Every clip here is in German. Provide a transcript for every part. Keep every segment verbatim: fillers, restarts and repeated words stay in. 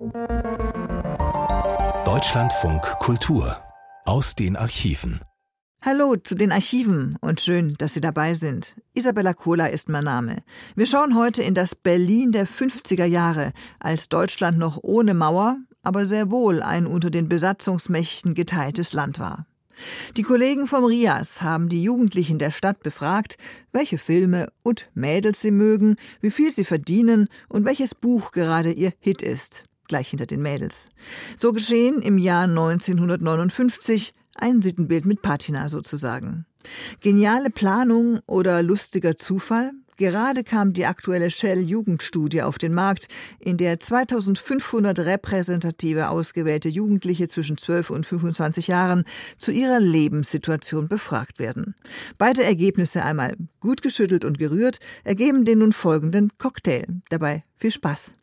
Deutschlandfunk Kultur aus den Archiven. Hallo zu den Archiven und schön, dass Sie dabei sind. Isabella Kohler ist mein Name. Wir schauen heute in das Berlin der fünfziger Jahre, als Deutschland noch ohne Mauer, aber sehr wohl ein unter den Besatzungsmächten geteiltes Land war. Die Kollegen vom R I A S haben die Jugendlichen der Stadt befragt, welche Filme und Mädels sie mögen, wie viel sie verdienen und welches Buch gerade ihr Hit ist. Gleich hinter den Mädels. So geschehen im Jahr neunzehnhundertneunundfünfzig, ein Sittenbild mit Patina sozusagen. Geniale Planung oder lustiger Zufall? Gerade kam die aktuelle Shell-Jugendstudie auf den Markt, in der zweitausendfünfhundert repräsentative ausgewählte Jugendliche zwischen zwölf und fünfundzwanzig Jahren zu ihrer Lebenssituation befragt werden. Beide Ergebnisse, einmal gut geschüttelt und gerührt, ergeben den nun folgenden Cocktail. Dabei viel Spaß.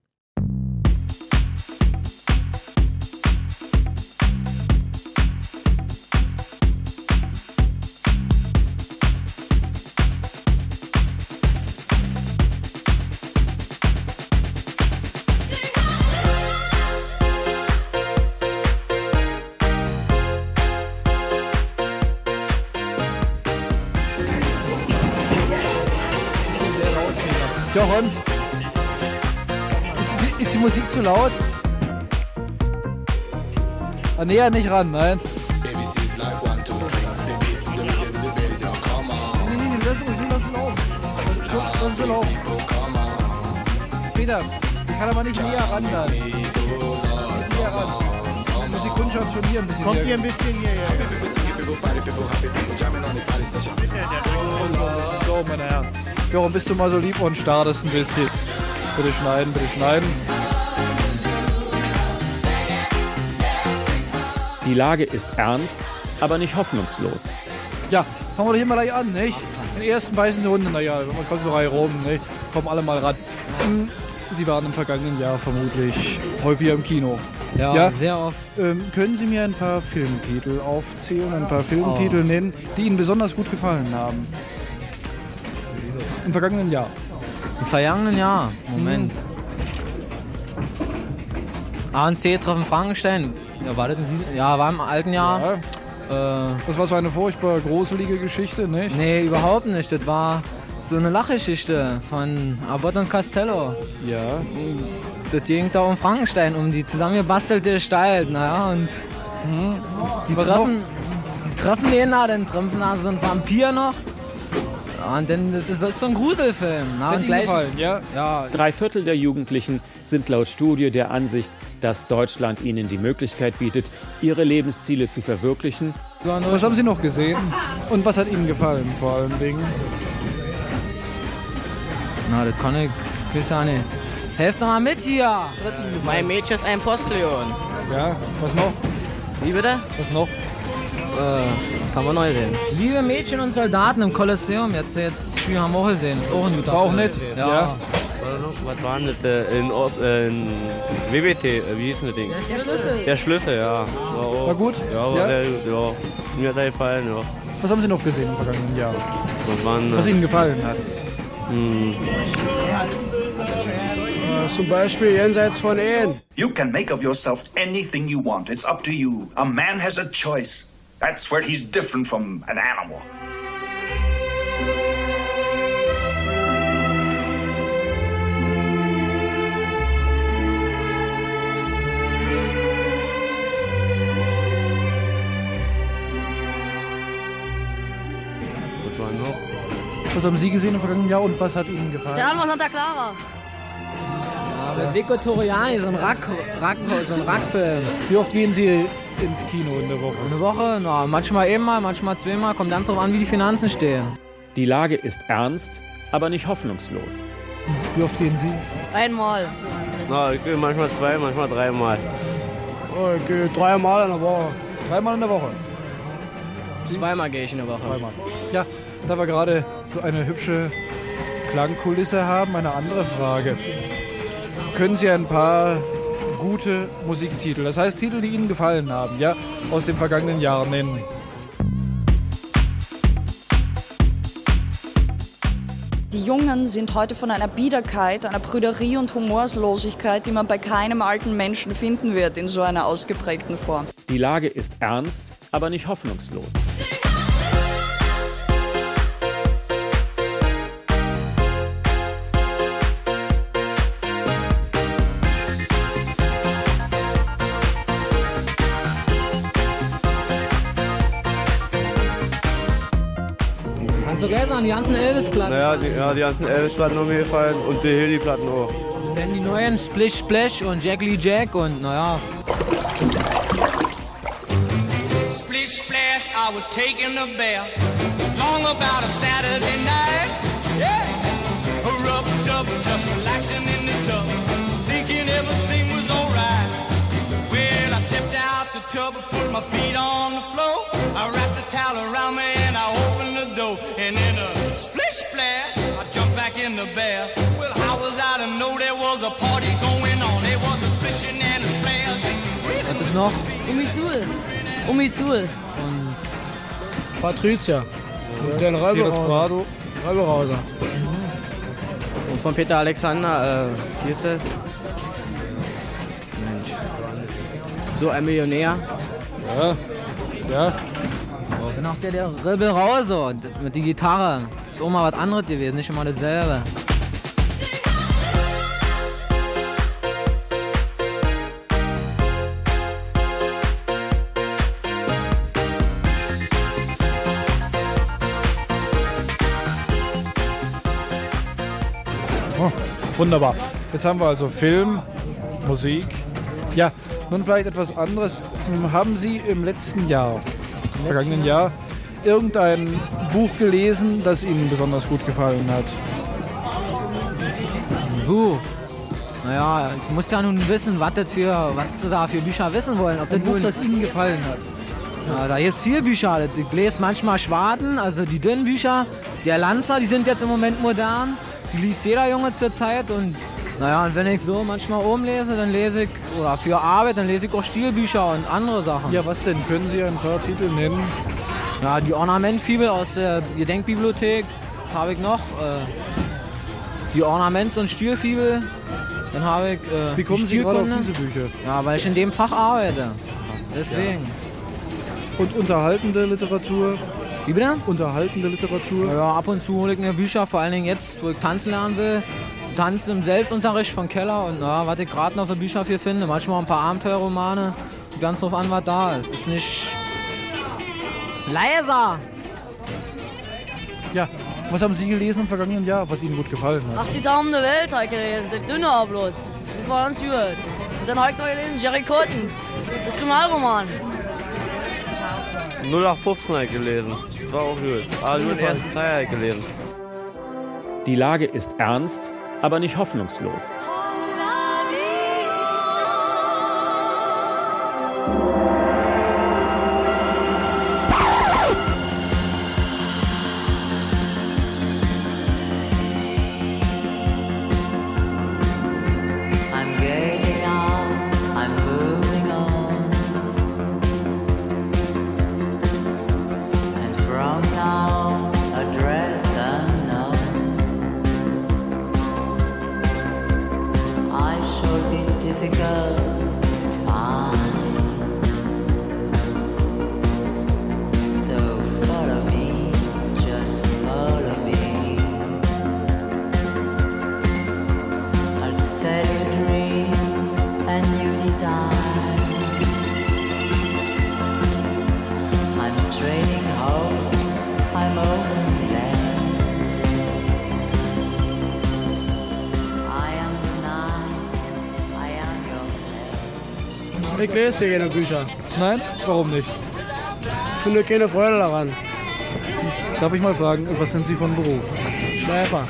Jochen, ist, ist die Musik zu laut? Ah, näher nicht ran, nein. Nee, nee, nee, lass sie laufen. Lass sie laufen. Peter, ich kann aber nicht näher ran dann. Nicht näher ran. Die Musik kommt schon hier ein bisschen. Kommt hier ein bisschen hier, ja. So, meine Herren. Jochen, bist du mal so lieb und startest ein bisschen. Bitte schneiden, bitte schneiden. Die Lage ist ernst, aber nicht hoffnungslos. Ja, fangen wir doch hier mal gleich an, nicht? Den ersten weißen Hunde, naja, man kommt so rein rum, nicht? Kommen alle mal ran. Sie waren im vergangenen Jahr vermutlich häufiger im Kino. Ja, ja, sehr oft. Ähm, können Sie mir ein paar Filmtitel aufzählen, ein paar Filmtitel oh. nennen, die Ihnen besonders gut gefallen haben? Im vergangenen Jahr. Im vergangenen Jahr? Moment. Hm. A und C treffen Frankenstein. Ja, war das in diesem, ja, war im alten Jahr. Ja. Äh, das war so eine furchtbar gruselige Geschichte, nicht? Nee, überhaupt nicht. Das war so eine Lachgeschichte von Abbott und Costello. Ja. Das ging da um Frankenstein, um die zusammengebastelte Gestalt. Naja, und hm, die, treffen, die treffen den da, dann treffen da so einen Vampir noch. Und dann, das ist so ein Gruselfilm. Na, Hat Ihnen gefallen, ja? Ja. Drei Viertel der Jugendlichen sind laut Studie der Ansicht, dass Deutschland ihnen die Möglichkeit bietet, ihre Lebensziele zu verwirklichen. Was haben Sie noch gesehen? Und was hat Ihnen gefallen vor allen Dingen? Na, das kann ich, ich weiß ja nicht. Helft doch mal mit hier! Mein Mädchen ist ein Postillon. Ja, was noch? Wie bitte? Was noch? Äh, kann man neu sehen. Liebe Mädchen und Soldaten im Kolosseum, jetzt, jetzt Spiel haben wir auch gesehen. Ist auch ein guter War auch Film. nett? Ja. ja. Was war denn das? In, in W B T, wie hieß das Ding? Der Schlüssel. Der Schlüssel, ja. War, auch, war gut? Ja, war ja? Der, ja. Mir hat er gefallen, ja. Was haben Sie noch gesehen im vergangenen Jahr? Was, waren, Was Ihnen gefallen hat? Hm. Äh, zum Beispiel jenseits von Ehen. You can make of yourself anything you want. It's up to you. A man has a choice. That's where he's different from an animal. Was war noch? Was haben Sie gesehen im vergangenen Jahr und was hat Ihnen gefallen? Stern von Santa Clara. Ja, mit Vico Toriani, so ein Rack, Rack, so ein Rackfilm. Wie oft gehen Sie ins Kino in der Woche? Eine Woche? Na, manchmal einmal, manchmal zweimal. Kommt ganz drauf an, wie die Finanzen stehen. Die Lage ist ernst, aber nicht hoffnungslos. Wie oft gehen Sie? Einmal. Na, ich gehe manchmal zwei, manchmal dreimal. Oh, ich gehe dreimal in der Woche. Dreimal in der Woche? Zweimal gehe ich in der Woche. Zweimal. Ja, da wir gerade so eine hübsche Klangkulisse haben, eine andere Frage. Können Sie ein paar gute Musiktitel, das heißt Titel, die Ihnen gefallen haben, ja, aus dem vergangenen Jahr nennen? Die Jungen sind heute von einer Biederkeit, einer Prüderie und Humorslosigkeit, die man bei keinem alten Menschen finden wird in so einer ausgeprägten Form. Die Lage ist ernst, aber nicht hoffnungslos. Kannst du gleich sagen, die ganzen Elvis-Platten? Naja, die, ja, die ganzen Elvis-Platten haben mir gefallen und die Hilly-Platten auch. Denn die neuen Splish Splash und Jack Lee Jack und naja. Splish Splash, I was taking a bath. Long about a Saturday night. Yeah. A rub dub, just relaxing in the tub. Thinking everything was alright. Well, I stepped out the tub and put my feet on the floor. I wrapped the towel around me and I opened the door. And in a splish splash, I jumped back in the bath. Well, how was I to know there was a party going on? There was a splishing and a splash. Was ist noch? Umizul. Umizul. Und Patricia. Und den Rebelrauser. Rebelrauser. Und von Peter Alexander, äh, wie ist das? Mensch. So ein Millionär. Ja. Ja. Dann auch der, der Rebelrauser mit der Gitarre. Ist auch mal was anderes gewesen, nicht immer dasselbe. Oh, wunderbar. Jetzt haben wir also Film, Musik. Ja, nun vielleicht etwas anderes. Haben Sie im letzten Jahr, im vergangenen Jahr, irgendein Buch gelesen, das Ihnen besonders gut gefallen hat? Ein Buch? Naja, ich muss ja nun wissen, was das für, was Sie da für Bücher wissen wollen. Ob das Ein Buch, nun, das Ihnen gefallen hat. ja, da gibt es viele Bücher. Ich lese manchmal Schwaden, also die dünnen Bücher. Der Lanzer, die sind jetzt im Moment modern. Die liest jeder Junge zur Zeit. Und naja, und wenn ich so manchmal oben lese, dann lese ich, oder für Arbeit, dann lese ich auch Stilbücher und andere Sachen. Ja, was denn? Können Sie ein paar Titel nennen? Ja, die Ornamentfibel aus der Gedenkbibliothek habe ich noch. Äh, die Ornaments- und Stilfibel. Dann habe ich äh, Wie kommen die Sie gerade auf Stilkunde. diese Bücher? Ja, weil ich in dem Fach arbeite. Deswegen. Und unterhaltende Literatur? Wie bitte? Unterhaltende Literatur? Ja, ab und zu hole ich mir Bücher, vor allen Dingen jetzt, wo ich tanzen lernen will. Tanzen im Selbstunterricht von Keller und ja, was ich gerade noch so Bücher für finde. Manchmal ein paar Abenteuerromane. Ganz drauf an, was da ist. Ist nicht leiser. Ja, was haben Sie gelesen im vergangenen Jahr, was Ihnen gut gefallen hat? Ach, die Damen der Welt habe ich gelesen, der Dünne aber bloß. Das war ganz gut. Und dann habe ich noch gelesen, Jerry Cotton, der Kriminalroman. null acht fünfzehn habe ich gelesen. Das war auch gut. Aber nur den ersten Teil habe ich gelesen. Die Lage ist ernst, aber nicht hoffnungslos. Ich lese hier keine Bücher. Nein? Warum nicht? Ich finde keine Freude daran. Darf ich mal fragen, was sind Sie von Beruf? Schläfer.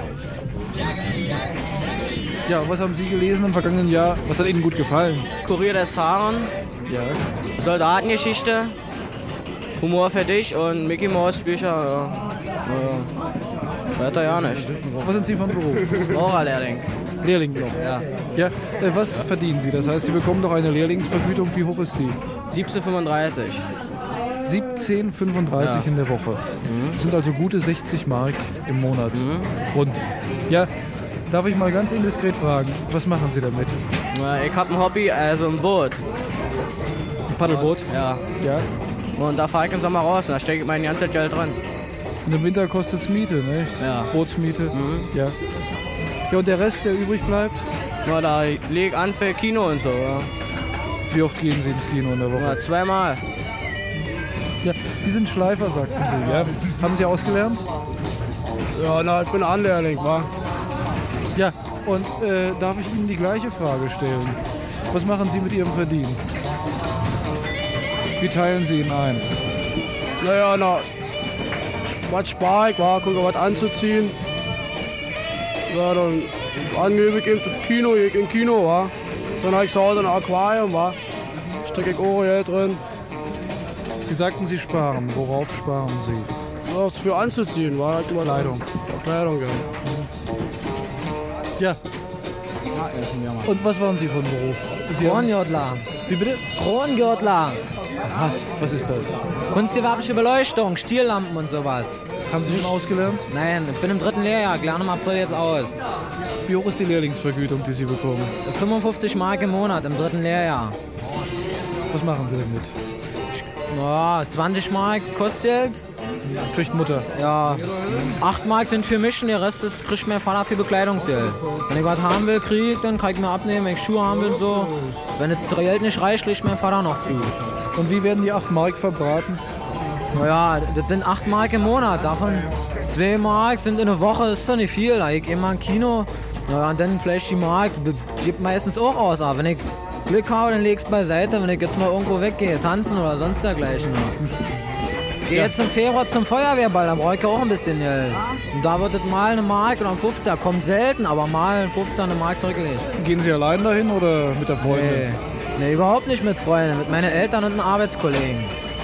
Ja, was haben Sie gelesen im vergangenen Jahr? Was hat Ihnen gut gefallen? Kurier des Zaren. Ja. Soldatengeschichte. Humor für dich und Mickey Mouse Bücher. Ja. Ja. Weiter ja nicht. Was sind Sie von Beruf? Maurerlehrling. Lehrling noch? Ja. Ja, äh, was verdienen Sie? Das heißt, Sie bekommen doch eine Lehrlingsvergütung. Wie hoch ist die? siebzehn fünfunddreißig. siebzehn fünfunddreißig Ja. in der Woche. Mhm. Das sind also gute sechzig Mark im Monat. Mhm. Rund. Ja, darf ich mal ganz indiskret fragen, was machen Sie damit? Na, ich hab ein Hobby, also ein Boot. Ein Paddelboot? Ja. Ja. Und da fahre ich im Sommer raus und da stecke ich mein ganzes Geld drin. Und im Winter kostet es Miete, nicht? Ja. Bootsmiete. Mhm. Ja. Ja, und der Rest, der übrig bleibt? Na, da leg ich an für Kino und so. Ja. Wie oft gehen Sie ins Kino in der Woche? Na, zweimal. Ja, Sie sind Schleifer, sagten Sie, ja? Haben Sie ausgelernt? Ja, na, ich bin Anlehrling, wa? Ja, und äh, darf ich Ihnen die gleiche Frage stellen? Was machen Sie mit Ihrem Verdienst? Wie teilen Sie ihn ein? Naja, na, was spare ich, wa? Gucke, was anzuziehen. Ja, dann angebe ich eben das Kino, gehe ich in Kino, wa? Dann habe ich zu Hause ein Aquarium, wa? Stecke ich auch Geld drin. Sie sagten, Sie sparen. Worauf sparen Sie? Ja, ist für anzuziehen, wa? Kleidung. Kleidung, ja. Ja. Und was waren Sie von Beruf? Kronjodler. Wie bitte? Kronjodler. Aha, was ist das? Kunstgewerbliche Beleuchtung, Stierlampen und sowas. Haben Sie schon ausgelernt? Nein, ich bin im dritten Lehrjahr, lerne im April jetzt aus. Wie hoch ist die Lehrlingsvergütung, die Sie bekommen? fünfundfünfzig Mark im Monat im dritten Lehrjahr. Was machen Sie damit? Ja, zwanzig Mark Kostgeld. Kriegt Mutter? Ja. acht Mark sind für mich und der Rest ist, kriegt mein Vater für Bekleidungsgeld. Wenn ich was haben will, krieg, dann kann ich mir abnehmen, wenn ich Schuhe haben will und so. Wenn das Geld nicht reicht, kriegt mein Vater noch zu. Und wie werden die acht Mark verbraten? Naja, das sind acht Mark im Monat. Davon zwei Mark sind in der Woche, das ist doch nicht viel. Da gehe ich immer im Kino, naja, und dann vielleicht die Mark, das gibt meistens auch aus. Aber wenn ich Glück habe, dann leg ich's beiseite, wenn ich jetzt mal irgendwo weggehe, tanzen oder sonst dergleichen. Ich gehe jetzt im Februar zum Feuerwehrball, da brauche ich auch ein bisschen Geld. Und da wird es mal eine Mark oder ein fünfzehner, kommt selten, aber mal ein fünfzehner, eine Mark zurückgelegt. Gehen Sie allein dahin oder mit der Freundin? Nee, nee, überhaupt nicht mit Freunden, mit meinen Eltern und den Arbeitskollegen.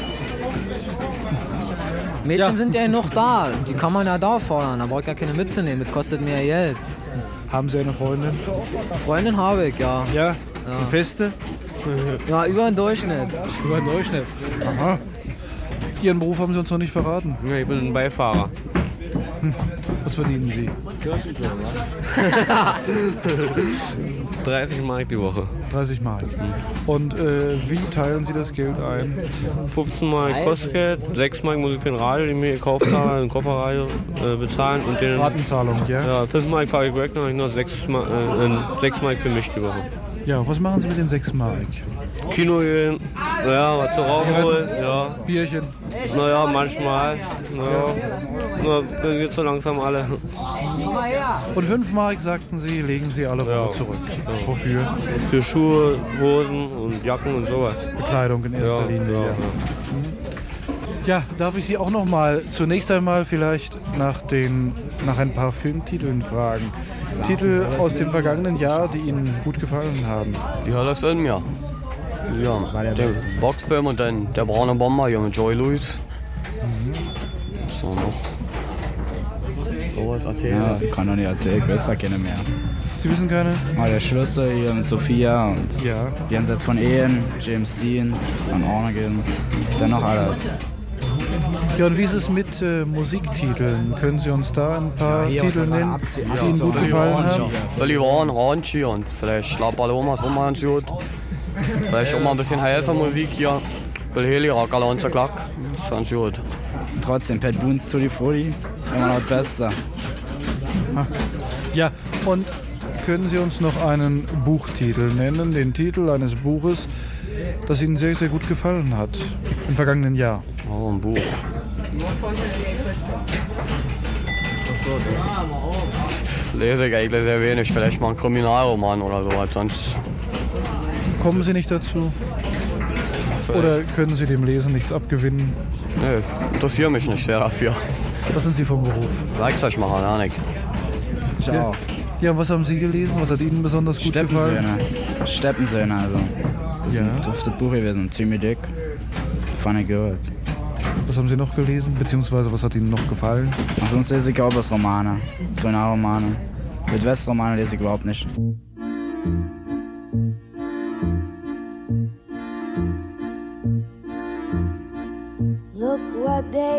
Mädchen ja. sind ja noch da, die kann man ja da fordern, da brauche ich gar keine mitzunehmen, das kostet mehr Geld. Haben Sie eine Freundin? Freundin habe ich, ja. Ja? Ja. Eine feste? Ja, über den Durchschnitt. Über den Durchschnitt? Aha. Ihren Beruf haben Sie uns noch nicht verraten. Ja, ich bin ein Beifahrer. Hm. Was verdienen Sie? dreißig Mark die Woche. dreißig Mark. Und äh, wie teilen Sie das Geld ein? fünfzehn Mark Kostgeld, sechs Mark muss ich für ein Radio, den ich mir gekauft habe, ein Kofferradio äh, bezahlen. Und den, Ratenzahlung, ja? Ja, fünf Mark fahre ich weg, dann habe ich noch sechs Mark, äh, sechs Mark für mich die Woche. Ja, was machen Sie mit den sechs Mark? Kino gehen, naja, was zu rauchen holen, ja. Bierchen? Naja, manchmal. Naja, na, dann geht's so langsam alle. Und fünf Mark, sagten Sie, legen Sie alle Woche ja. zurück. Ja. Wofür? Für Schuhe, Hosen und Jacken und sowas. Bekleidung in erster ja, Linie, ja. ja. Ja, darf ich Sie auch noch mal zunächst einmal vielleicht nach, den, nach ein paar Filmtiteln fragen? Titel aus dem vergangenen Jahr, die Ihnen gut gefallen haben. Ja, das sind mir. Ja, der Boxfilm und dann der braune Bomber hier mit Joey Lewis. Mhm. So noch. Sowas erzählen. Ja, kann doch nicht erzählen, ich weiß da keine mehr. Sie wissen keine? Ah, der Schlüssel hier mit Sophia und ja. die Ansatz von Ehen, James Dean, Van Ornigan, dann noch alle. Ja, und wie ist es mit äh, Musiktiteln? Können Sie uns da ein paar ja, Titel nennen, die ja, Ihnen gut gefallen haben? Billy Warren, Raunchy und vielleicht La Paloma ist auch mal ganz gut. Vielleicht auch mal ein bisschen heißer Musik hier. Bill Haley, Rock Alonso Clark, ist ganz gut. Und trotzdem, Pat Boone's Tutti Frutti, immer noch das Beste. Ja, und können Sie uns noch einen Buchtitel nennen, den Titel eines Buches, das Ihnen sehr, sehr gut gefallen hat im vergangenen Jahr? Oh, ein Buch. Lese ich eigentlich sehr wenig, vielleicht mal einen Kriminalroman oder sowas, sonst... Kommen Sie nicht dazu? Vielleicht. Oder können Sie dem Lesen nichts abgewinnen? Nee, interessiere mich nicht sehr dafür. Was sind Sie vom Beruf? Werkzeugmacher, ja nicht. Ich ja. auch. Ja, was haben Sie gelesen? Was hat Ihnen besonders gut gefallen? Steppensöhne, also. Das ja. ist ein duftes Buch gewesen, ziemlich dick. Fand ich gehört. Was haben Sie noch gelesen? Beziehungsweise was hat Ihnen noch gefallen? Ach, sonst lese ich auch bloß Romane, Kriminalromane. Südwestromane lese ich überhaupt nicht.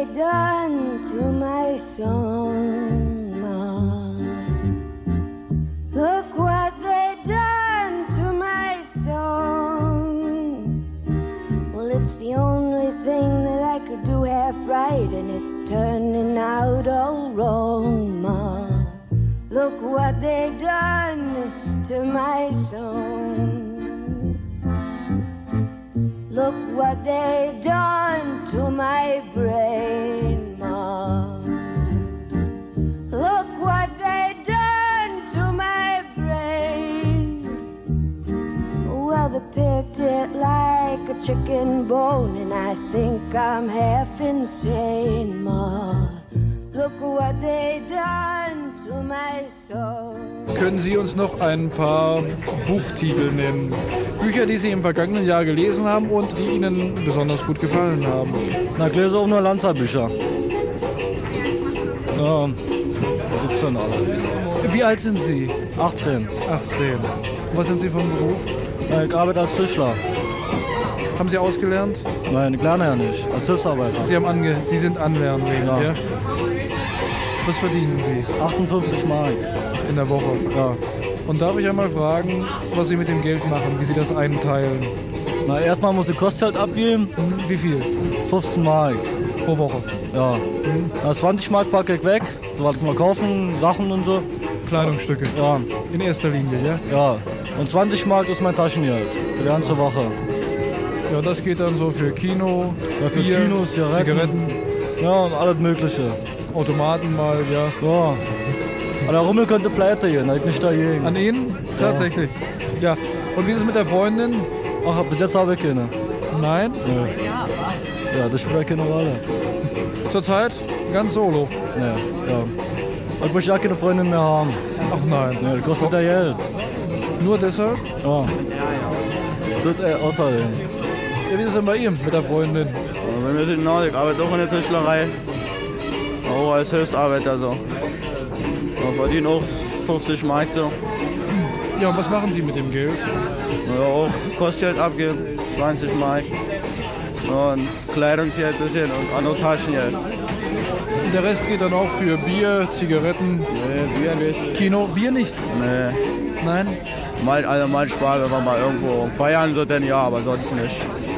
they done to my song, Ma. Look what they done to my song. Well, it's the only thing that I could do half right, and it's turning out all wrong, Ma. Look what they done to my song. Look what they done to my brain, Ma. Look what they done to my brain. Well, they picked it like a chicken bone, and I think I'm half insane, Ma. Look what they done to my soul. Können Sie uns noch ein paar Buchtitel nennen? Bücher, die Sie im vergangenen Jahr gelesen haben und die Ihnen besonders gut gefallen haben. Na, ich lese auch nur Lanza-Bücher. Ja, da gibt's dann alle. Wie alt sind Sie? achtzehn. achtzehn. Was sind Sie vom Beruf? Ich arbeite als Tischler. Haben Sie ausgelernt? Nein, ich lerne ja nicht. Als Hilfsarbeiter. Sie, haben ange Sie sind Anlernling, ja. ja? Was verdienen Sie? achtundfünfzig Mark. In der Woche? Ja. Und darf ich einmal fragen, was Sie mit dem Geld machen, wie Sie das einteilen? Na, erstmal muss ich Kostgeld abgeben. Hm, wie viel? fünfzehn Mark. Pro Woche? Ja. Hm. Na, zwanzig Mark packe ich weg. So was mal kaufen, Sachen und so. Kleidungsstücke? Ja. In erster Linie, ja? Ja. Und zwanzig Mark ist mein Taschengeld. Für die ganze Woche. Ja, das geht dann so für Kino, ja, für Bier, Kino, Zigaretten. Zigaretten. Ja, und alles Mögliche. Automaten mal, ja. Ja. Aber der Rummel könnte pleite gehen, halt nicht dagegen. An Ihnen? Tatsächlich? Ja. Und wie ist es mit der Freundin? Ach, bis jetzt habe ich keine. Nein? Nö. Ja, das spielt ja keine Rolle. Zurzeit ganz solo? Ja, ja. Ich möchte ja keine Freundin mehr haben. Ach nein. Ja, das kostet ja Geld. Nur deshalb? Ja. Das äh, außerdem. Ja, wie ist es denn bei ihm mit der Freundin? Ja, bei mir sind nah, ich arbeite auch in der Tischlerei. Auch als Hilfsarbeiter so. Ich verdiene auch fünfzig Mark so. Ja, und was machen Sie mit dem Geld? Ja, auch Kostgeld abgeben, zwanzig Mark. Und Kleidungsgeld ein bisschen und andere Taschengeld. Und der Rest geht dann auch für Bier, Zigaretten? Nee, Bier nicht. Kino? Bier nicht? Nee. Nein? Mal, also mal sparen, wenn wir mal irgendwo feiern, so denn ja, aber sonst nicht.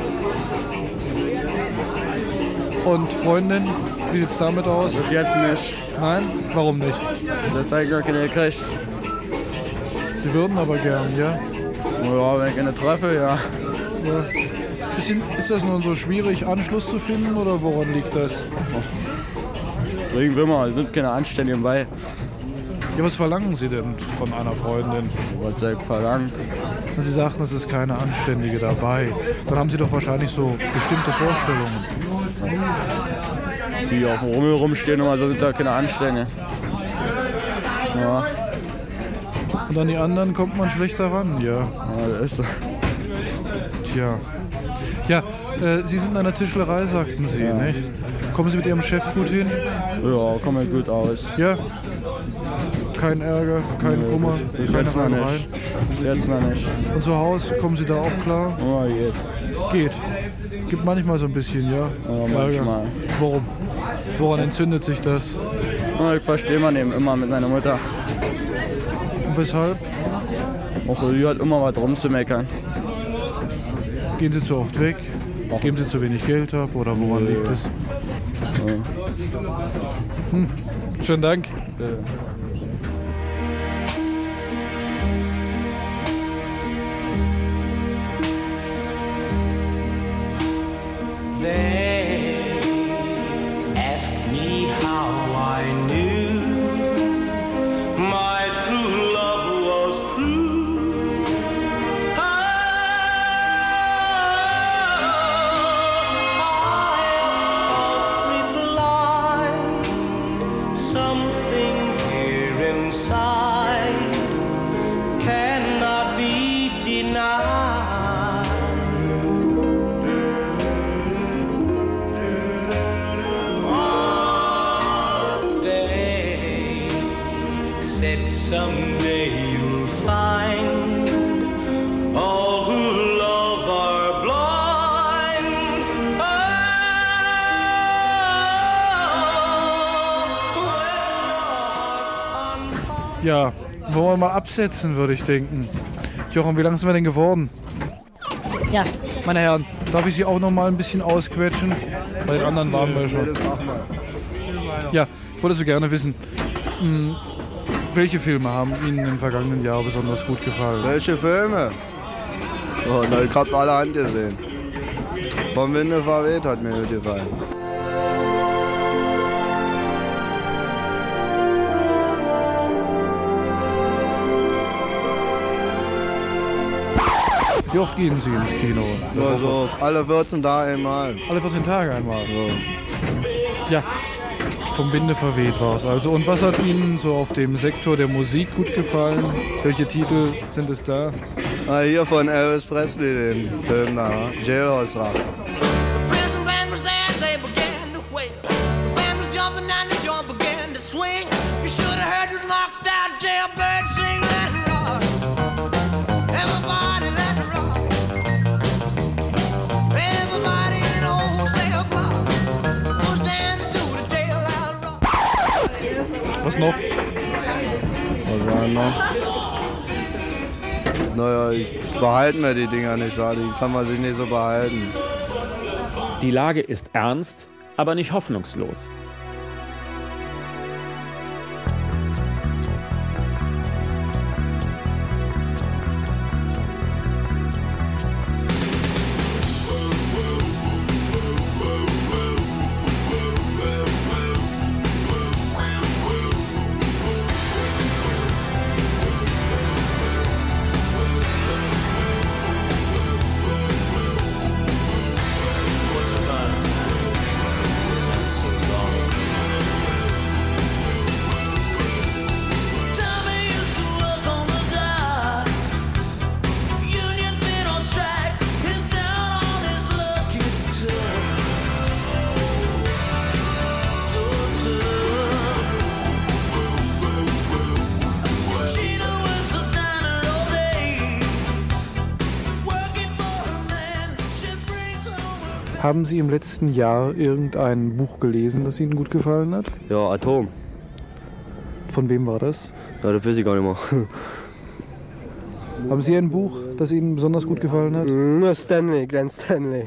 Und Freundin? Wie sieht's damit aus? Bis jetzt nicht. Nein? Warum nicht? Das habe ich gar keine gekriegt. Sie würden aber gern, ja? Ja, wenn ich eine treffe, ja. ja. Bisschen, ist das nun so schwierig, Anschluss zu finden oder woran liegt das? Kriegen wir mal, es sind keine Anständigen bei. Ja, was verlangen Sie denn von einer Freundin? Was soll ich verlangen? Sie sagten, es ist keine Anständige dabei. Dann haben Sie doch wahrscheinlich so bestimmte Vorstellungen. Die auf dem Rummel rumstehen, aber so sind da keine Anstände. Ja. Und an die anderen kommt man schlechter ran, ja. Ja, das ist so. Tja. Ja, äh, Sie sind in einer Tischlerei, sagten Sie, ja. nicht? Kommen Sie mit Ihrem Chef gut hin? Ja, kommen wir gut aus. Ja? Kein Ärger, kein nee, Kummer, bis, bis keine jetzt noch nicht. Bis jetzt noch nicht. Und zu Hause, kommen Sie da auch klar? Ja, geht. Geht. Gibt manchmal so ein bisschen, ja? Ja, manchmal. Ärger. Warum? Woran entzündet sich das? Ja, ich verstehe man eben immer mit meiner Mutter. Und weshalb? Auch sie hat immer was rumzumeckern. Gehen Sie zu oft weg? Ach. Geben Sie zu wenig Geld ab oder woran nee. liegt es? Ja. Hm. Schönen Dank. Ja. They ask me how I knew my true love was true. I, I must reply, something here inside cannot be denied. Someday you'll find all who love are blind. Ah, Ja, wollen wir mal absetzen, würde ich denken. Jochen, wie lang sind wir denn geworden? Ja. Meine Herren, darf ich Sie auch noch mal ein bisschen ausquetschen? Bei den anderen waren wir schon. Ja, ich wollte so gerne wissen, mh, welche Filme haben Ihnen im vergangenen Jahr besonders gut gefallen? Welche Filme? Oh, na, ich hab alle angesehen. Vom Winde verweht hat mir gut gefallen. Wie oft gehen Sie ins Kino? Also alle vierzehn Tage einmal. Alle vierzehn Tage einmal? Ja, vom Winde verweht war es also. Und was hat Ihnen so auf dem Sektor der Musik gut gefallen? Welche Titel sind es da? Ah, hier von Elvis Presley, den Film da, Jailhouse Rock. Was noch? Was war noch? Naja, behalten wir die Dinger nicht, wahr? Die kann man sich nicht so behalten. Die Lage ist ernst, aber nicht hoffnungslos. Haben Sie im letzten Jahr irgendein Buch gelesen, das Ihnen gut gefallen hat? Ja, Atom. Von wem war das? Ja, das weiß ich gar nicht mehr. Haben Sie ein Buch, das Ihnen besonders gut gefallen hat? Nur Stanley, Glenn Stanley.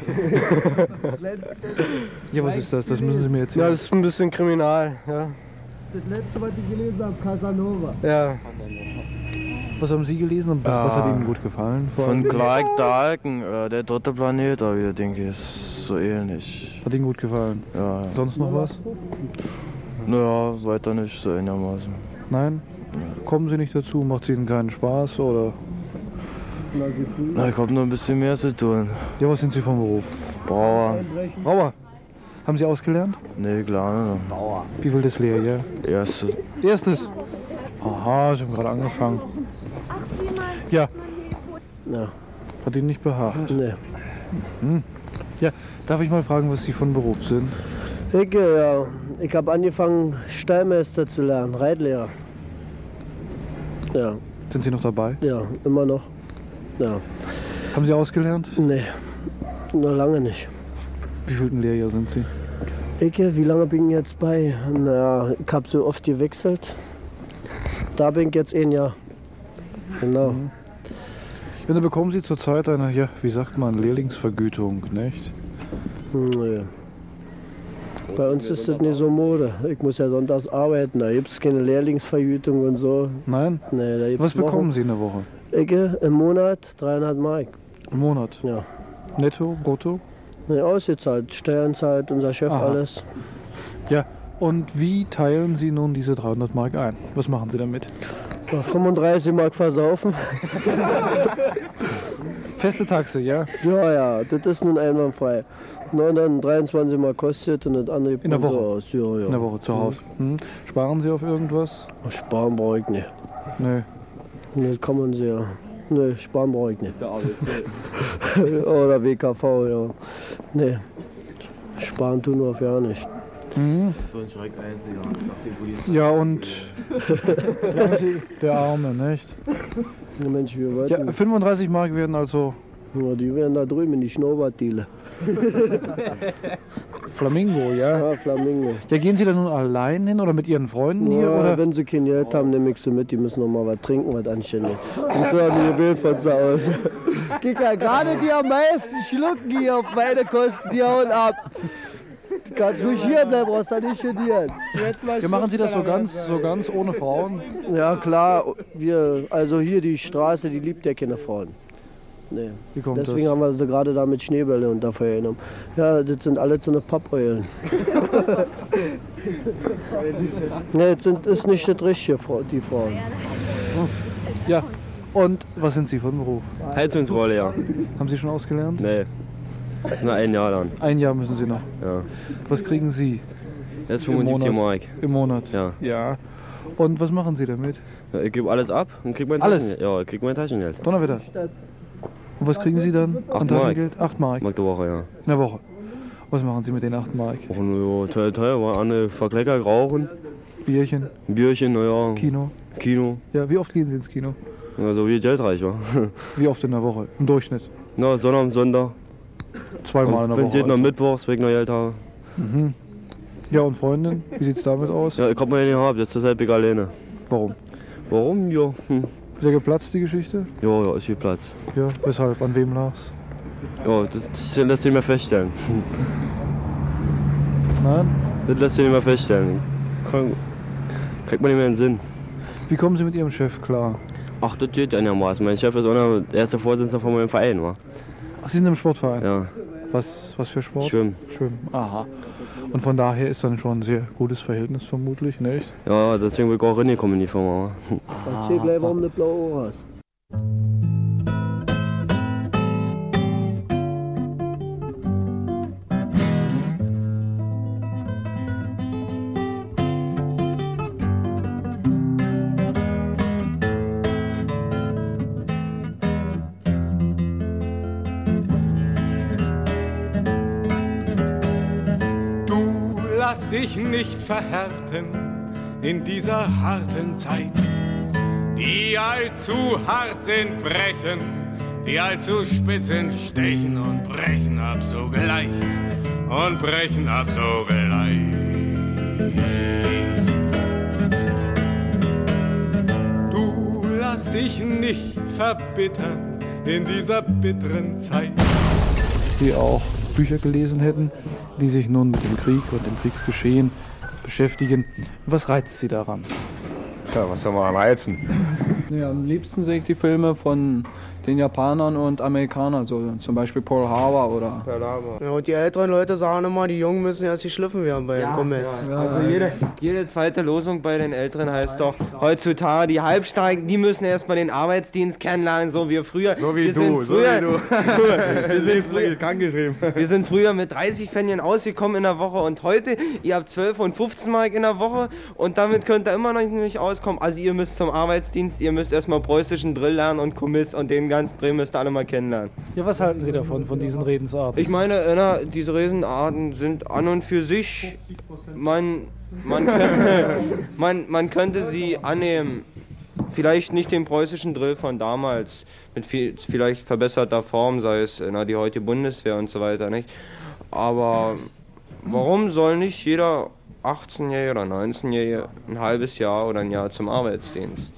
Ja, was ist das? Das müssen Sie mir erzählen. Ja, das ist ein bisschen kriminal. Ja. Das letzte, was ich gelesen habe, Casanova. Ja. Was haben Sie gelesen und was, Ja, was hat Ihnen gut gefallen? Vor Von allem? Clark Dalton, äh, der dritte Planet, aber ich denke, ist so ähnlich. Hat Ihnen gut gefallen? Ja. Sonst noch was? Naja, weiter nicht so einigermaßen. Nein? Kommen Sie nicht dazu? Macht es Ihnen keinen Spaß oder? Na, ich habe nur ein bisschen mehr zu tun. Ja, was sind Sie vom Beruf? Brauer. Brauer. Haben Sie ausgelernt? Nee, klar nicht. Bauer. Wie viel das Lehrjahr? Erste. Erstes? Aha, Sie haben gerade angefangen. Ja. Ja. Hat Ihnen nicht behagt? Nee. Hm. Ja, darf ich mal fragen, was Sie von Beruf sind? Ich, ja. Ich habe angefangen, Stallmeister zu lernen, Reitlehrer. Ja. Sind Sie noch dabei? Ja, immer noch. Ja. Haben Sie ausgelernt? Nee, noch lange nicht. Wie viel Lehrjahr sind Sie? Ich, wie lange bin ich jetzt bei? Na, ich habe so oft gewechselt. Da bin ich jetzt ein Jahr. Genau. Mhm. Ja, dann bekommen Sie zurzeit eine, ja, wie sagt man, Lehrlingsvergütung, nicht? Nee. Bei uns ist das nicht so Mode. Ich muss ja sonntags arbeiten, da gibt es keine Lehrlingsvergütung und so. Nein? Nee, da gibt's Was bekommen Wochen. Sie in der Woche? Ich im Monat dreieinhalb Mark. Im Monat? Ja. Netto, brutto? Nee, ausgezahlt. Steuern zahlt unser Chef Aha. alles. Ja, und wie teilen Sie nun diese dreihundert Mark ein? Was machen Sie damit? Ja, fünfunddreißig Mark versaufen. Feste Taxe, ja? Ja, ja, das ist nun einwandfrei. Und dann dreiundzwanzig Mark kostet und das andere In der Woche? so aus. Ja, ja. In der Woche zu Hause. Hm. Sparen Sie auf irgendwas? Sparen brauche ich nicht. Nee. Nee, das kann man sehr. Nee, sparen brauche ich nicht. Oder W K V, ja. Nee, sparen tun wir auf ja nicht. Mhm. So ein Schreck einziger. Ja, und der Arme, nicht? Ja, Mensch, wir wollten. Ja, fünfunddreißig Mark werden also. Ja, die werden da drüben in die Schnurrbartdiele. Flamingo, ja? Ja, Flamingo. Ja, gehen Sie da nun allein hin oder mit Ihren Freunden hier? Ja, oder? wenn sie kein Geld haben, nehme ich sie mit. Die müssen noch mal was trinken, was anständig. Sind so die gewählt von zu Hause. Guck mal, gerade die am meisten schlucken hier auf meine Kosten, die hauen ab. Du kannst ruhig hier bleiben, brauchst da nicht studieren. Ja, machen Sie das so ganz, so ganz ohne Frauen? Ja, klar. Wir, also hier die Straße, die liebt ja keine Frauen. Nee. Wie kommt Deswegen das? haben wir sie gerade da mit Schneebälle unter Feuer genommen. Ja, das sind alle so eine Pappeulen. Nee, das sind, ist nicht das Richtige, die Frauen. Ja, und was sind Sie von Beruf? Heizungsrolle, ja. Haben Sie schon ausgelernt? Nee, nur ein Jahr lang. Ein Jahr müssen Sie noch. Ja. Was kriegen Sie? Jetzt fünfundsiebzig Mark. Im Monat? Ja. Ja. Und was machen Sie damit? Ja, ich gebe alles ab und krieg mein Alles? Taschengeld. Ja, ich krieg mein Taschengeld. Donnerwetter. Und was kriegen Sie dann an Acht Mark. Taschengeld? Acht Mark. Mark die Woche, ja. In der Woche. Was machen Sie mit den acht Mark? Och, ja, teuer, teuer, war eine Verklecker, rauchen. Bierchen? Ein Bierchen, naja. Kino? Kino. Ja, wie oft gehen Sie ins Kino? Also wie geldreich war. Wie oft in der Woche? Im Durchschnitt? Na, Sonntag, Sonntag. Zweimal in der Wenn Woche. ich jeden Also. Mittwochs wegen der Geld habe. Mhm. Ja, und Freundin? Wie sieht's damit aus? Ja, ich hab mal nicht gehabt, jetzt deshalb ich alleine. Warum? Warum? Ja. Hm. Wieder geplatzt, die Geschichte? Ja, ja, ist viel Platz. Ja, weshalb? An wem lag's? Ja, das, das lässt sich nicht mehr feststellen. Nein? Das lässt sich nicht mehr feststellen. Kann, kriegt man nicht mehr in den Sinn. Wie kommen Sie mit Ihrem Chef klar? Ach, das geht einigermaßen. Mein Chef ist auch noch der erste Vorsitzende von meinem Verein, wa? Ach, Sie sind im Sportverein? Ja. Was, was für Sport? Schwimmen. Schwimmen, aha. Und von daher ist dann schon ein sehr gutes Verhältnis vermutlich, nicht? Ja, deswegen bin ich auch reingekommen in die Firma. Erzähl gleich, warum du blaue Ohren hast. Lass dich nicht verhärten in dieser harten Zeit. Die allzu hart sind, brechen, die allzu spitz sind, stechen und brechen ab sogleich und brechen ab sogleich. Du lass dich nicht verbittern in dieser bitteren Zeit. Sie auch Bücher gelesen hätten, die sich nun mit dem Krieg und dem Kriegsgeschehen beschäftigen. Was reizt Sie daran? Tja, was soll man reizen? Ja, am liebsten sehe ich die Filme von den Japanern und Amerikanern, so zum Beispiel Pearl Harbor oder. Ja, und die älteren Leute sagen immer, die Jungen müssen erst geschliffen werden bei Ja, den Kommis. ja. Also jede, jede zweite Losung bei den Älteren heißt doch heutzutage, die Halbstarken, die müssen erstmal den Arbeitsdienst kennenlernen, so wie früher. So wie wir du, sind so früher, wie du. wir, sind früher krank geschrieben. wir sind früher mit dreißig Pfennigen ausgekommen in der Woche und heute, ihr habt zwölf und fünfzehn Mark in der Woche und damit könnt ihr immer noch nicht auskommen. Also ihr müsst zum Arbeitsdienst, ihr müsst erstmal preußischen Drill lernen und Kommiss und den ganzen Drill müsst ihr alle mal kennenlernen. Ja, was halten Sie davon, von diesen Redensarten? Ich meine, na, diese Redensarten sind an und für sich, man, man, könnte, man, man könnte sie annehmen. Vielleicht nicht den preußischen Drill von damals, mit viel, vielleicht verbesserter Form, sei es na, die heutige Bundeswehr und so weiter, nicht? Aber warum soll nicht jeder achtzehnjährige oder neunzehnjährige ein halbes Jahr oder ein Jahr zum Arbeitsdienst?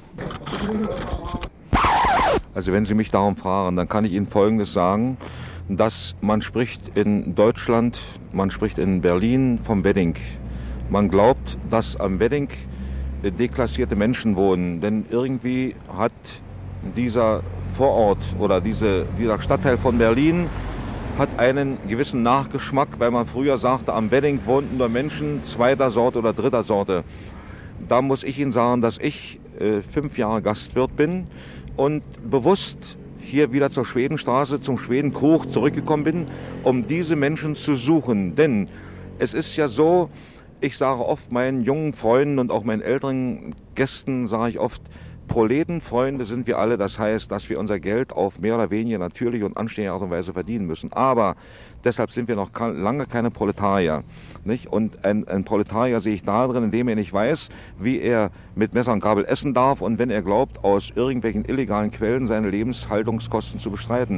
Also wenn Sie mich darum fragen, dann kann ich Ihnen Folgendes sagen, dass man spricht in Deutschland, man spricht in Berlin vom Wedding. Man glaubt, dass am Wedding deklassierte Menschen wohnen, denn irgendwie hat dieser Vorort oder diese, dieser Stadtteil von Berlin hat einen gewissen Nachgeschmack, weil man früher sagte, am Wedding wohnten nur Menschen zweiter Sorte oder dritter Sorte. Da muss ich Ihnen sagen, dass ich äh, fünf Jahre Gastwirt bin und bewusst hier wieder zur Schwedenstraße, zum Schwedenkrug zurückgekommen bin, um diese Menschen zu suchen. Denn es ist ja so, ich sage oft meinen jungen Freunden und auch meinen älteren Gästen, sage ich oft, Proletenfreunde sind wir alle. Das heißt, dass wir unser Geld auf mehr oder weniger natürliche und anständige Art und Weise verdienen müssen. Aber deshalb sind wir noch lange keine Proletarier. Nicht? Und ein, ein Proletarier sehe ich da drin, indem er nicht weiß, wie er mit Messer und Gabel essen darf und wenn er glaubt, aus irgendwelchen illegalen Quellen seine Lebenshaltungskosten zu bestreiten.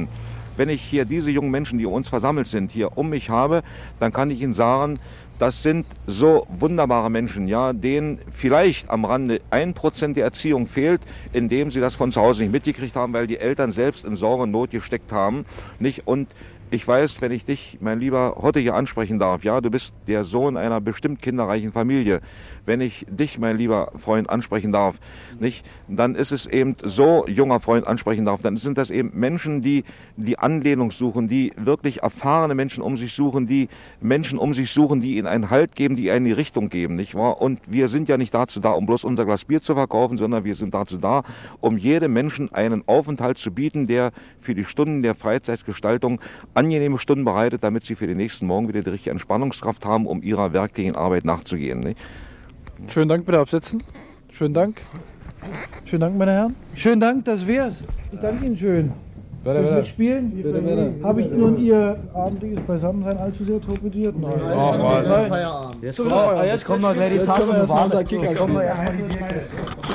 wenn ich hier diese jungen Menschen, die uns versammelt sind, hier um mich habe, dann kann ich Ihnen sagen, das sind so wunderbare Menschen, ja, denen vielleicht am Rande ein Prozent der Erziehung fehlt, indem sie das von zu Hause nicht mitgekriegt haben, weil die Eltern selbst in Sorge und Not gesteckt haben, nicht? Und ich weiß, wenn ich dich, mein Lieber, heute hier ansprechen darf, ja, du bist der Sohn einer bestimmt kinderreichen Familie. Wenn ich dich, mein lieber Freund, ansprechen darf, nicht, dann ist es eben so, junger Freund ansprechen darf, dann sind das eben Menschen, die die Anlehnung suchen, die wirklich erfahrene Menschen um sich suchen, die Menschen um sich suchen, die ihnen einen Halt geben, die ihnen die Richtung geben, nicht wahr? Und wir sind ja nicht dazu da, um bloß unser Glas Bier zu verkaufen, sondern wir sind dazu da, um jedem Menschen einen Aufenthalt zu bieten, der für die Stunden der Freizeitgestaltung angenehme Stunden bereitet, damit sie für den nächsten Morgen wieder die richtige Entspannungskraft haben, um ihrer werktätigen Arbeit nachzugehen. Nicht? Schönen Dank, bitte absetzen. Schönen Dank. Schönen Dank, meine Herren. Schönen Dank, das wär's. Ich danke Ihnen schön. Bitte, Fürs bitte. Mitspielen. Bitte, bitte. Habe ich nun Ihr abendliches Beisammensein allzu sehr torpediert? Nein. Ach, was? Nein. Feierabend. Jetzt, Jetzt kommen kommen wir, jetzt kommen wir gleich die Tassen und warten. Jetzt kommen wir erstmal die Decke.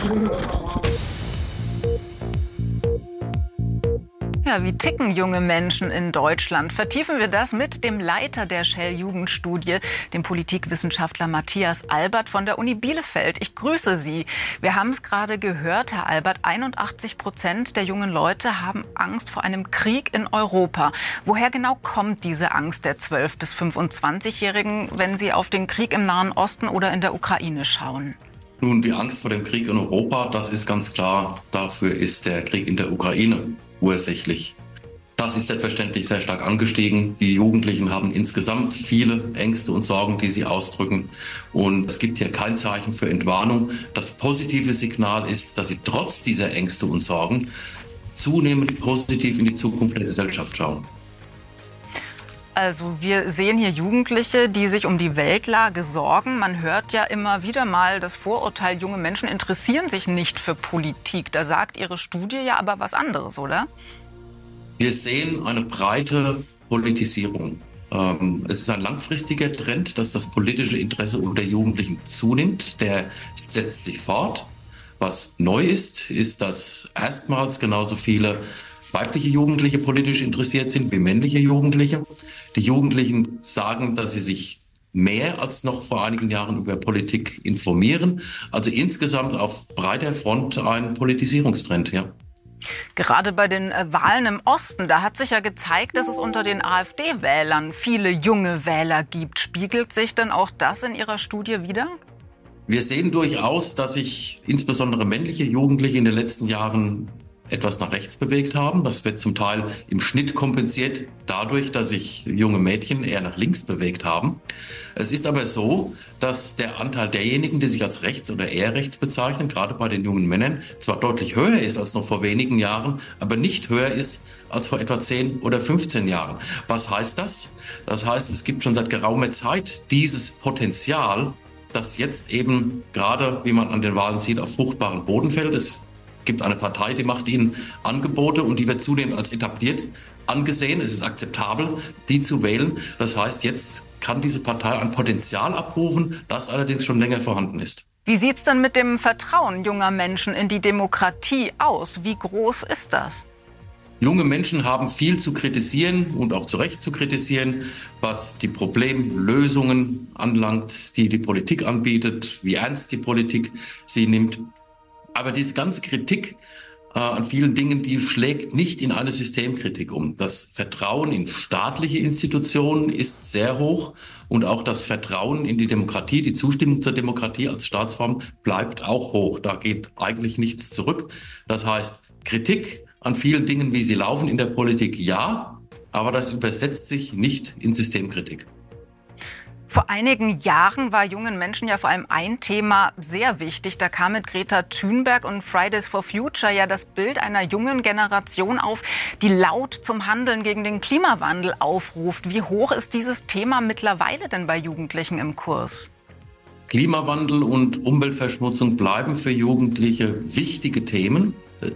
Ja, wie ticken junge Menschen in Deutschland? Vertiefen wir das mit dem Leiter der Shell-Jugendstudie, dem Politikwissenschaftler Matthias Albert von der Uni Bielefeld. Ich grüße Sie. Wir haben es gerade gehört, Herr Albert, einundachtzig Prozent der jungen Leute haben Angst vor einem Krieg in Europa. Woher genau kommt diese Angst der zwölf- bis fünfundzwanzigjährigen, wenn Sie auf den Krieg im Nahen Osten oder in der Ukraine schauen? Nun, die Angst vor dem Krieg in Europa, das ist ganz klar. Dafür ist der Krieg in der Ukraine ursächlich. Das ist selbstverständlich sehr stark angestiegen. Die Jugendlichen haben insgesamt viele Ängste und Sorgen, die sie ausdrücken. Und es gibt hier kein Zeichen für Entwarnung. Das positive Signal ist, dass sie trotz dieser Ängste und Sorgen zunehmend positiv in die Zukunft der Gesellschaft schauen. Also wir sehen hier Jugendliche, die sich um die Weltlage sorgen. Man hört ja immer wieder mal das Vorurteil, junge Menschen interessieren sich nicht für Politik. Da sagt Ihre Studie ja aber was anderes, oder? Wir sehen eine breite Politisierung. Ähm, es ist ein langfristiger Trend, dass das politische Interesse unter Jugendlichen zunimmt. Der setzt sich fort. Was neu ist, ist, dass erstmals genauso viele weibliche Jugendliche politisch interessiert sind wie männliche Jugendliche. Die Jugendlichen sagen, dass sie sich mehr als noch vor einigen Jahren über Politik informieren. Also insgesamt auf breiter Front ein Politisierungstrend, ja. Gerade bei den äh, Wahlen im Osten, da hat sich ja gezeigt, dass es unter den AfD-Wählern viele junge Wähler gibt. Spiegelt sich denn auch das in Ihrer Studie wider? Wir sehen durchaus, dass sich insbesondere männliche Jugendliche in den letzten Jahren etwas nach rechts bewegt haben. Das wird zum Teil im Schnitt kompensiert dadurch, dass sich junge Mädchen eher nach links bewegt haben. Es ist aber so, dass der Anteil derjenigen, die sich als rechts oder eher rechts bezeichnen, gerade bei den jungen Männern, zwar deutlich höher ist als noch vor wenigen Jahren, aber nicht höher ist als vor etwa zehn oder fünfzehn Jahren. Was heißt das? Das heißt, es gibt schon seit geraumer Zeit dieses Potenzial, das jetzt eben gerade, wie man an den Wahlen sieht, auf fruchtbaren Boden fällt. Es gibt eine Partei, die macht ihnen Angebote und die wird zunehmend als etabliert angesehen. Es ist akzeptabel, die zu wählen. Das heißt, jetzt kann diese Partei ein Potenzial abrufen, das allerdings schon länger vorhanden ist. Wie sieht es denn mit dem Vertrauen junger Menschen in die Demokratie aus? Wie groß ist das? Junge Menschen haben viel zu kritisieren und auch zu Recht zu kritisieren, was die Problemlösungen anlangt, die die Politik anbietet, wie ernst die Politik sie nimmt. Aber diese ganze Kritik äh, an vielen Dingen, die schlägt nicht in eine Systemkritik um. Das Vertrauen in staatliche Institutionen ist sehr hoch und auch das Vertrauen in die Demokratie, die Zustimmung zur Demokratie als Staatsform bleibt auch hoch. Da geht eigentlich nichts zurück. Das heißt, Kritik an vielen Dingen, wie sie laufen in der Politik, ja, aber das übersetzt sich nicht in Systemkritik. Vor einigen Jahren war jungen Menschen ja vor allem ein Thema sehr wichtig. Da kam mit Greta Thunberg und Fridays for Future ja das Bild einer jungen Generation auf, die laut zum Handeln gegen den Klimawandel aufruft. Wie hoch ist dieses Thema mittlerweile denn bei Jugendlichen im Kurs? Klimawandel und Umweltverschmutzung bleiben für Jugendliche wichtige Themen.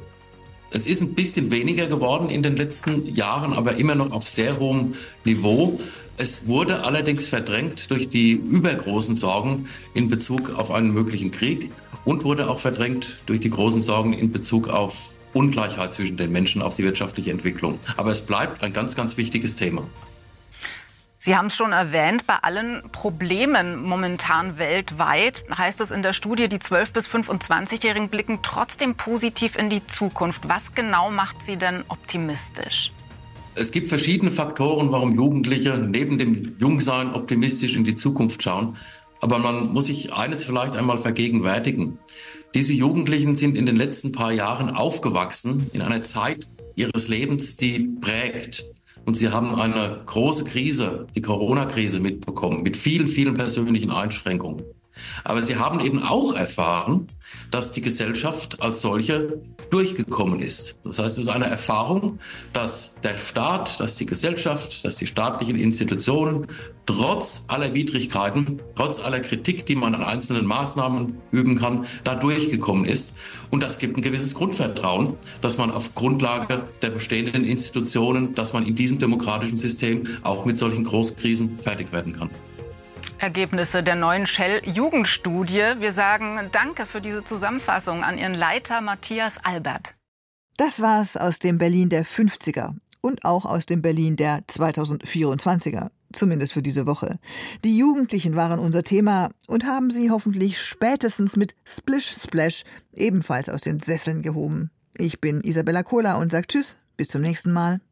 Es ist ein bisschen weniger geworden in den letzten Jahren, aber immer noch auf sehr hohem Niveau. Es wurde allerdings verdrängt durch die übergroßen Sorgen in Bezug auf einen möglichen Krieg und wurde auch verdrängt durch die großen Sorgen in Bezug auf Ungleichheit zwischen den Menschen, auf die wirtschaftliche Entwicklung. Aber es bleibt ein ganz, ganz wichtiges Thema. Sie haben es schon erwähnt, bei allen Problemen momentan weltweit heißt es in der Studie, die zwölf- bis fünfundzwanzigjährigen blicken trotzdem positiv in die Zukunft. Was genau macht Sie denn optimistisch? Es gibt verschiedene Faktoren, warum Jugendliche neben dem Jungsein optimistisch in die Zukunft schauen. Aber man muss sich eines vielleicht einmal vergegenwärtigen. Diese Jugendlichen sind in den letzten paar Jahren aufgewachsen in einer Zeit ihres Lebens, die prägt. Und sie haben eine große Krise, die Corona-Krise mitbekommen, mit vielen, vielen persönlichen Einschränkungen. Aber sie haben eben auch erfahren, dass die Gesellschaft als solche durchgekommen ist. Das heißt, es ist eine Erfahrung, dass der Staat, dass die Gesellschaft, dass die staatlichen Institutionen trotz aller Widrigkeiten, trotz aller Kritik, die man an einzelnen Maßnahmen üben kann, da durchgekommen ist. Und das gibt ein gewisses Grundvertrauen, dass man auf Grundlage der bestehenden Institutionen, dass man in diesem demokratischen System auch mit solchen Großkrisen fertig werden kann. Ergebnisse der neuen Shell-Jugendstudie. Wir sagen Danke für diese Zusammenfassung an Ihren Leiter Matthias Albert. Das war's aus dem Berlin der fünfziger und auch aus dem Berlin der zweitausendvierundzwanziger. Zumindest für diese Woche. Die Jugendlichen waren unser Thema und haben sie hoffentlich spätestens mit Splish Splash ebenfalls aus den Sesseln gehoben. Ich bin Isabella Kohler und sage Tschüss, bis zum nächsten Mal.